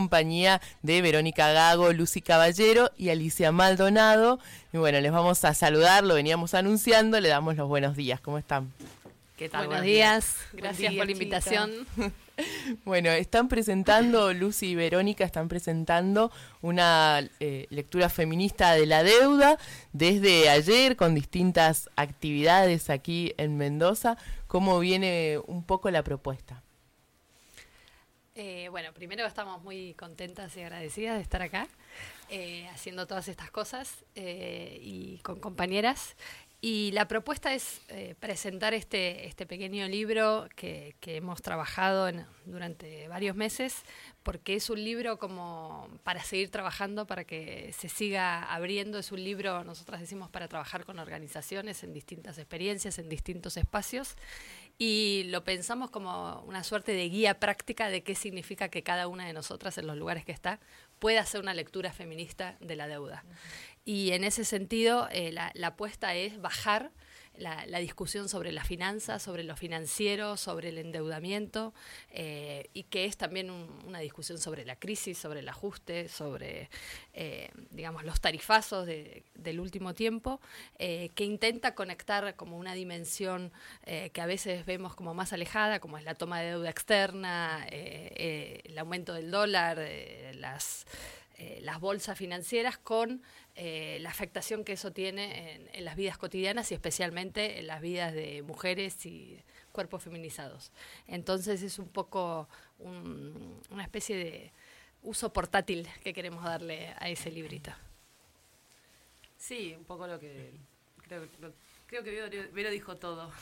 Compañía de Verónica Gago, Lucy Caballero y Alicia Maldonado. Y bueno, les vamos a saludar, lo veníamos anunciando, le damos los buenos días. ¿Cómo están? ¿Qué tal? Buenos días. Gracias por la invitación. Bueno, están presentando, Lucy y Verónica están presentando una lectura feminista de la deuda desde ayer con distintas actividades aquí en Mendoza. ¿Cómo viene un poco la propuesta? Bueno, primero estamos muy contentas y agradecidas de estar acá haciendo todas estas cosas y con compañeras. Y la propuesta es presentar este pequeño libro que hemos trabajado durante varios meses, porque es un libro como para seguir trabajando, para que se siga abriendo. Es un libro, nosotras decimos, para trabajar con organizaciones en distintas experiencias, en distintos espacios. Y lo pensamos como una suerte de guía práctica de qué significa que cada una de nosotras, en los lugares que está, pueda hacer una lectura feminista de la deuda. Y en ese sentido, la apuesta es bajar la discusión sobre las finanzas, sobre lo financiero, sobre el endeudamiento, y que es también una discusión sobre la crisis, sobre el ajuste, sobre digamos, los tarifazos del último tiempo, que intenta conectar como una dimensión que a veces vemos como más alejada, como es la toma de deuda externa, el aumento del dólar, las bolsas financieras, con la afectación que eso tiene en las vidas cotidianas y especialmente en las vidas de mujeres y cuerpos feminizados. Entonces es un poco una especie de uso portátil que queremos darle a ese librito. Sí, un poco lo que creo que Vero dijo todo.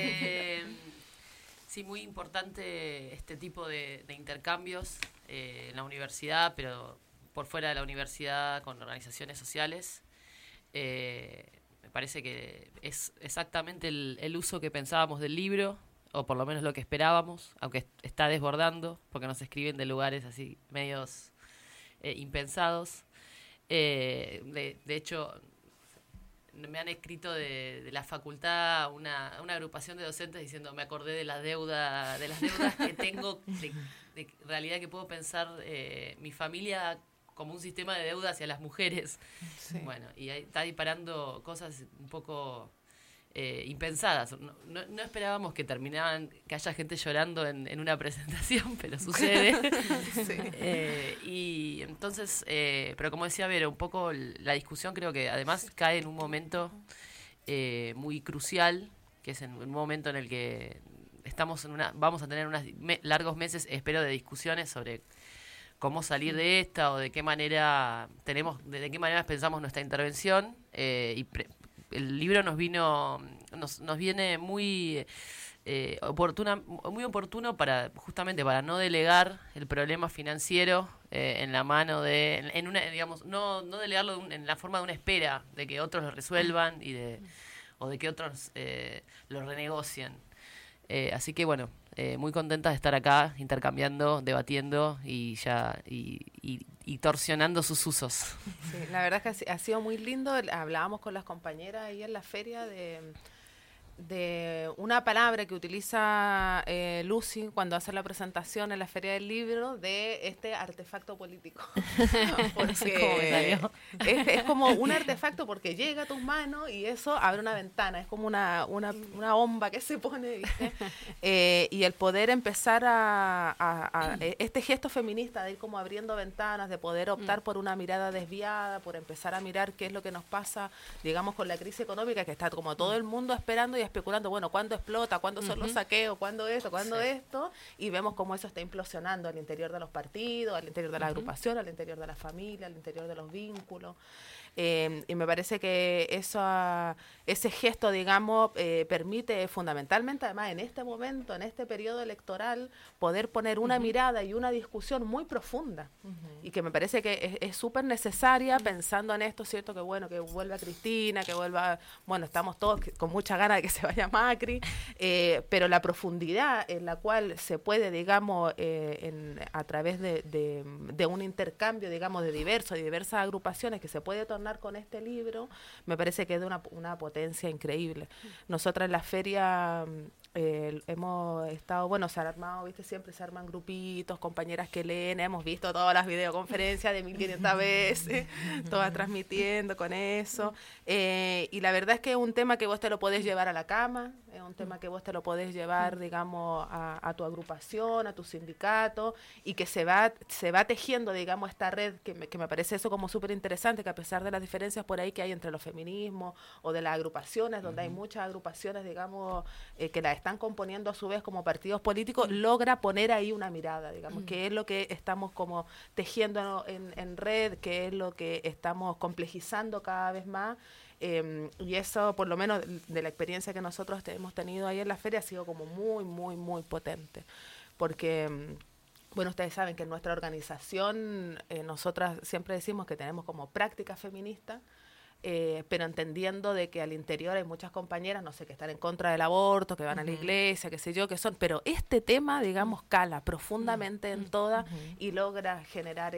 Sí, muy importante este tipo de intercambios en la universidad, pero por fuera de la universidad con organizaciones sociales. Me parece que es exactamente el uso que pensábamos del libro, o por lo menos lo que esperábamos, aunque está desbordando, porque nos escriben de lugares así medios impensados. De hecho, me han escrito de la facultad una agrupación de docentes diciendo: me acordé de las deudas que tengo, de realidad que puedo pensar mi familia como un sistema de deuda hacia las mujeres. Sí. Bueno, y ahí está disparando cosas un poco impensadas. No esperábamos que haya gente llorando en una presentación, pero sucede. Sí. Y entonces, pero como decía Vero, un poco la discusión creo que además cae en un momento muy crucial, que es en un momento en el que vamos a tener unos largos meses, espero, de discusiones sobre cómo salir de esta, o de qué manera pensamos nuestra intervención. El libro nos viene muy oportuno justamente para no delegar el problema financiero en la mano no delegarlo en la forma de una espera de que otros lo resuelvan o de que otros lo renegocien. Así que bueno, muy contenta de estar acá intercambiando, debatiendo y torsionando sus usos. Sí, la verdad es que ha sido muy lindo. Hablábamos con las compañeras ahí en la feria de una palabra que utiliza Lucy cuando hace la presentación en la Feria del Libro, de este artefacto político. Porque es como un artefacto porque llega a tus manos y eso abre una ventana, es como una bomba que se pone, ¿viste? Y el poder empezar a este gesto feminista de ir como abriendo ventanas, de poder optar por una mirada desviada, por empezar a mirar qué es lo que nos pasa, digamos, con la crisis económica, que está como todo el mundo esperando y especulando, bueno, ¿cuándo explota? ¿Cuándo son los saqueos? ¿Cuándo esto? ¿Cuándo esto? Y vemos cómo eso está implosionando al interior de los partidos, al interior de la agrupación, al interior de la familia, al interior de los vínculos. Y me parece que ese gesto, digamos, permite fundamentalmente, además en este momento, en este periodo electoral, poder poner una mirada y una discusión muy profunda, y que me parece que es súper necesaria, pensando en esto, ¿cierto? Que bueno, que vuelva Cristina, que vuelva, bueno, estamos todos con mucha ganas de que se vaya Macri, pero la profundidad en la cual se puede, digamos, a través de un intercambio, digamos, de diversas agrupaciones que se puede tornar con este libro, me parece que es de una potencia increíble. Nosotras en la feria hemos estado, bueno, se han armado, viste, siempre se arman grupitos, compañeras que leen, hemos visto todas las videoconferencias de 1500 veces, todas transmitiendo con eso, y la verdad es que es un tema que vos te lo podés llevar a la cama, es un tema que vos te lo podés llevar, digamos, a tu agrupación, a tu sindicato, y que se va tejiendo, digamos, esta red, que me parece eso como súper interesante, que a pesar de las diferencias por ahí que hay entre los feminismos o de las agrupaciones, donde hay muchas agrupaciones, digamos, que las están componiendo a su vez como partidos políticos, logra poner ahí una mirada, digamos, que es lo que estamos como tejiendo en red, que es lo que estamos complejizando cada vez más, y eso, por lo menos de la experiencia que nosotros hemos tenido ahí en la feria, ha sido como muy, muy, muy potente, porque bueno, ustedes saben que en nuestra organización nosotras siempre decimos que tenemos como práctica feminista, pero entendiendo de que al interior hay muchas compañeras, no sé, que están en contra del aborto, que van a la iglesia, qué sé yo, que son, pero este tema, digamos, cala profundamente en todas y logra generar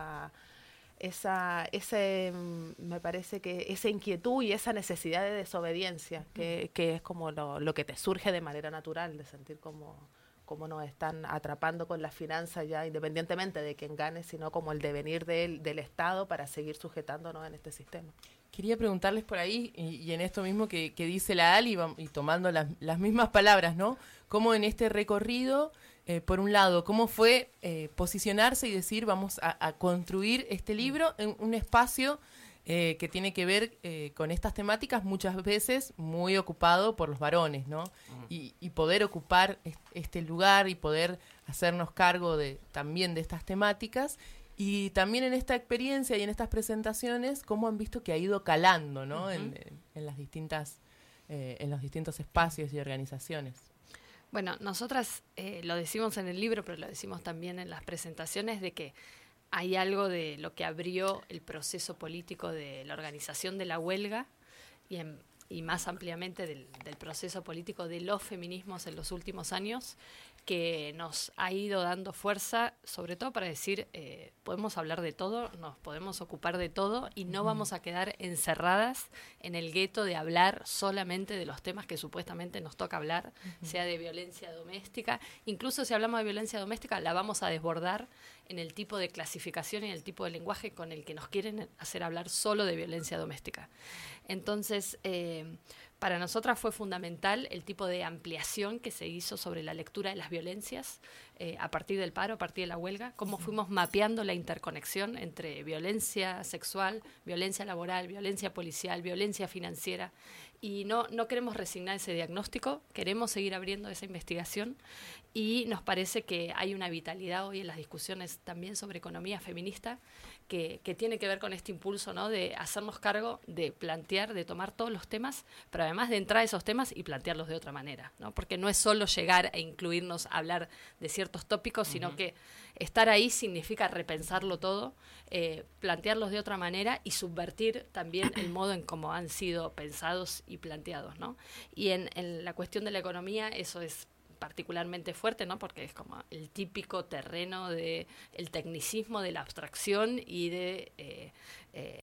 me parece que esa inquietud y esa necesidad de desobediencia, que es como lo que te surge de manera natural, de sentir como nos están atrapando con las finanzas ya, independientemente de quién gane, sino como el devenir del Estado para seguir sujetándonos en este sistema. Quería preguntarles por ahí, y en esto mismo que dice la Ali, y tomando las mismas palabras, ¿no? Cómo en este recorrido, por un lado, cómo fue posicionarse y decir, vamos a construir este libro en un espacio que tiene que ver con estas temáticas, muchas veces muy ocupado por los varones, ¿no? Y poder ocupar este lugar y poder hacernos cargo también de estas temáticas. Y también en esta experiencia y en estas presentaciones, cómo han visto que ha ido calando, ¿no? En los distintos espacios y organizaciones. Bueno, nosotras lo decimos en el libro, pero lo decimos también en las presentaciones, de que hay algo de lo que abrió el proceso político de la organización de la huelga y más ampliamente del proceso político de los feminismos en los últimos años, que nos ha ido dando fuerza, sobre todo para decir, podemos hablar de todo, nos podemos ocupar de todo y no vamos a quedar encerradas en el gueto de hablar solamente de los temas que supuestamente nos toca hablar, sea de violencia doméstica. Incluso si hablamos de violencia doméstica, la vamos a desbordar en el tipo de clasificación y el tipo de lenguaje con el que nos quieren hacer hablar solo de violencia doméstica. Entonces, para nosotras fue fundamental el tipo de ampliación que se hizo sobre la lectura de las violencias a partir del paro, a partir de la huelga, cómo fuimos mapeando la interconexión entre violencia sexual, violencia laboral, violencia policial, violencia financiera. Y no queremos resignar ese diagnóstico, queremos seguir abriendo esa investigación y nos parece que hay una vitalidad hoy en las discusiones también sobre economía feminista que tiene que ver con este impulso, ¿no? De hacernos cargo, de plantear, de tomar todos los temas, pero además de entrar a esos temas y plantearlos de otra manera, ¿no? Porque no es solo llegar e incluirnos a hablar de ciertos tópicos, sino que estar ahí significa repensarlo todo, plantearlos de otra manera y subvertir también el modo en cómo han sido pensados y planteados, ¿no? Y en la cuestión de la economía eso es particularmente fuerte, ¿no? Porque es como el típico terreno de el tecnicismo, de la abstracción y de